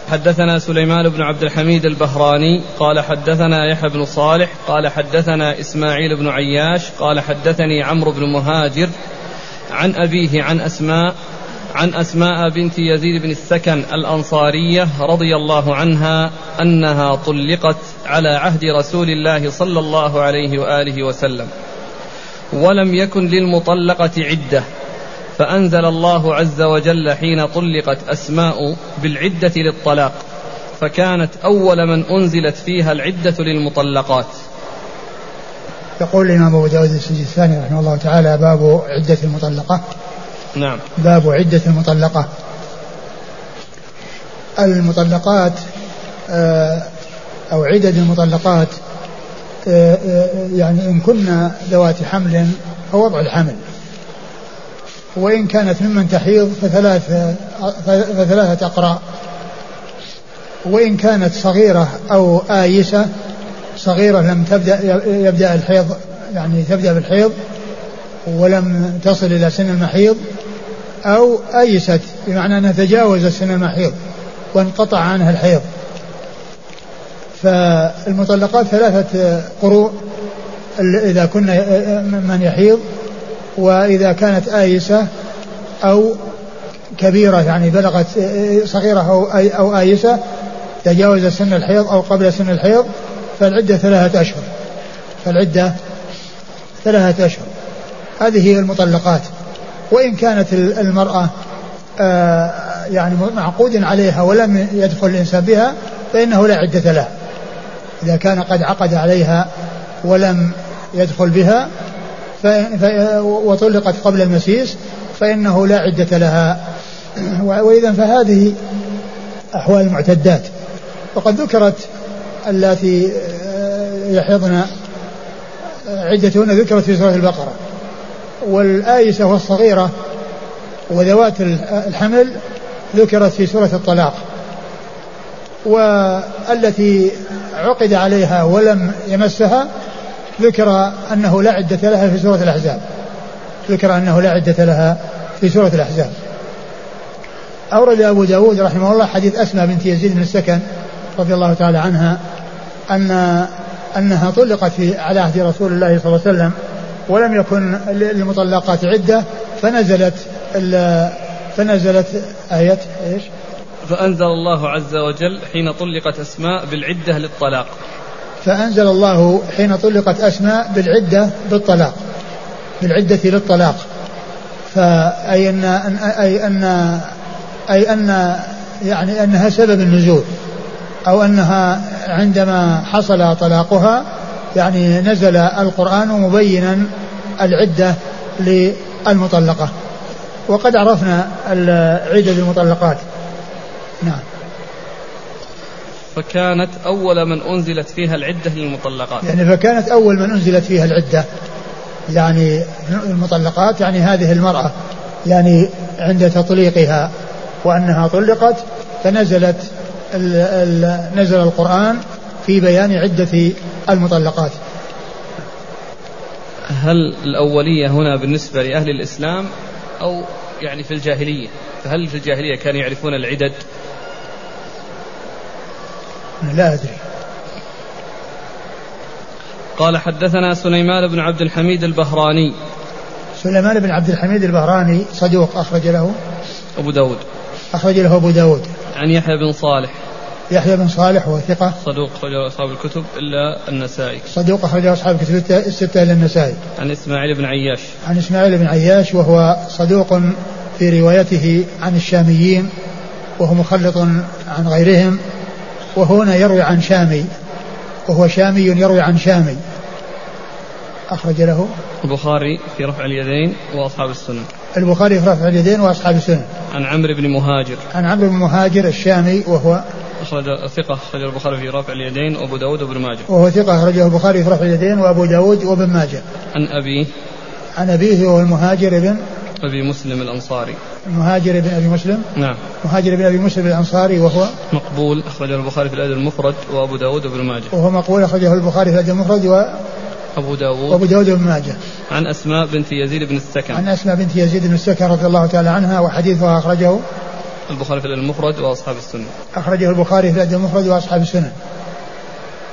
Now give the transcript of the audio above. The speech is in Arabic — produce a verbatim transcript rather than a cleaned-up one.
حدثنا سليمان بن عبد الحميد البهراني قال حدثنا يحيى بن صالح قال حدثنا إسماعيل بن عياش قال حدثني عمرو بن مهاجر عن أبيه عن أسماء عن أسماء بنت يزيد بن السكن الأنصارية رضي الله عنها أنها طلقت على عهد رسول الله صلى الله عليه وآله وسلم ولم يكن للمطلقة عدة، فأنزل الله عز وجل حين طلقت أسماء بالعدة للطلاق، فكانت أول من أنزلت فيها العدة للمطلقات. يقول الإمام أبو داود السجستاني رحمه الله تعالى: باب عدة المطلقة. نعم. باب عدة المطلقة. المطلقات أو عدد المطلقات يعني إن كنا ذوات حمل فوضع الحمل، وإن كانت ممن تحيض فثلاث فثلاثة أقراء، وإن كانت صغيرة أو آيسة، صغيرة لم تبدأ يبدأ الحيض يعني تبدأ بالحيض ولم تصل إلى سن المحيض، أو آيست بمعنى أنها تجاوزت سن المحيض وانقطع عنها الحيض. فالمطلقات ثلاثة قروء إذا كنا من يحيض، وإذا كانت آيسة أو كبيرة يعني بلغت صغيرة أو آيسة تجاوز سن الحيض أو قبل سن الحيض فالعدة ثلاثة أشهر فالعدة ثلاثة أشهر هذه هي المطلقات. وإن كانت المرأة يعني معقود عليها ولم يدخل الإنسان بها فإنه لا عدة لها. إذا كان قد عقد عليها ولم يدخل بها وطلقت قبل المسيس فإنه لا عدة لها. وإذا فهذه أحوال المعتدات. وقد ذكرت التي يحيضن عدتهن ذكرت في سورة البقرة، والآيسة والصغيرة وذوات الحمل ذكرت في سورة الطلاق، والتي عقد عليها ولم يمسها ذكر أنه لا عدة لها في سورة الأحزاب ذكر أنه لا عدة لها في سورة الأحزاب. أورد أبو داود رحمه الله حديث أسماء بنت يزيد بن السكن رضي الله تعالى عنها أن أنها طلقت في على عهد رسول الله صلى الله عليه وسلم ولم يكن للمطلقات عدة، فنزلت فنزلت آية إيش؟ فأنزل الله عز وجل حين طلقت أسماء بالعدة للطلاق. فأنزل الله حين طلقت أسماء بالعدة بالطلاق بالعدة للطلاق. فأي أن أي أن أي أن يعني أنها سبب النزول، أو أنها عندما حصل طلاقها يعني نزل القرآن مبينا العدة للمطلقة. وقد عرفنا عدة المطلقات. نعم. فكانت أول من أنزلت فيها العدة للمطلقات، يعني فكانت أول من أنزلت فيها العدة يعني المطلقات، يعني هذه المرأة يعني عند تطليقها وأنها طلقت فنزلت ال ال نزل القرآن في بيان عدة المطلقات. هل الأولية هنا بالنسبة لأهل الإسلام أو يعني في الجاهلية؟ فهل في الجاهلية كانوا يعرفون العدد؟ لا أدري. قال حدثنا سليمان بن عبد الحميد البهراني. سليمان بن عبد الحميد البهراني صدوق أخرج له أبو داود أخرج له أبو داود. عن يحيى بن صالح. يحيى بن صالح وثقة صدوق أخرج أصحاب الكتب إلا النسائي. صدوق أخرج أصحاب الكتب الستة إلا النسائي. عن إسماعيل بن عياش. عن إسماعيل بن عياش وهو صدوق في روايته عن الشاميين وهو مخلط عن غيرهم، وهنا يروي عن شامي وهو شامي يروي عن شامي. أخرج له البخاري في رفع اليدين وأصحاب السنن. البخاري في رفع اليدين وأصحاب السنن. عن عمرو بن مهاجر. عن عمرو بن مهاجر الشامي وهو أخرج ثقة أخرج البخاري في رفع اليدين وأبو داود وابن ماجه. وهو ثقة أخرجه البخاري في رفع اليدين وأبو داود وابن ماجه. عن أبيه. عن أبيه وهو المهاجر بن أبي مسلم الأنصاري. المهاجر بن أبي مسلم. نعم. مهاجر بن أبي مسلم الأنصاري وهو مقبول أخرجه البخاري في الأدب المفرد وأبو داود وابن ماجه. وهو مقبول أخرجه البخاري في الأدب المفرد و أبو داود وأبو داود وابن ماجه. عن أسماء بنت يزيد بن السكن. عن أسماء بنت يزيد بن السكن رضي الله تعالى عنها، وحديثها أخرجه البخاري في المفرد وأصحاب السنة. أخرجه البخاري في الأدب المفرد وأصحاب السنة.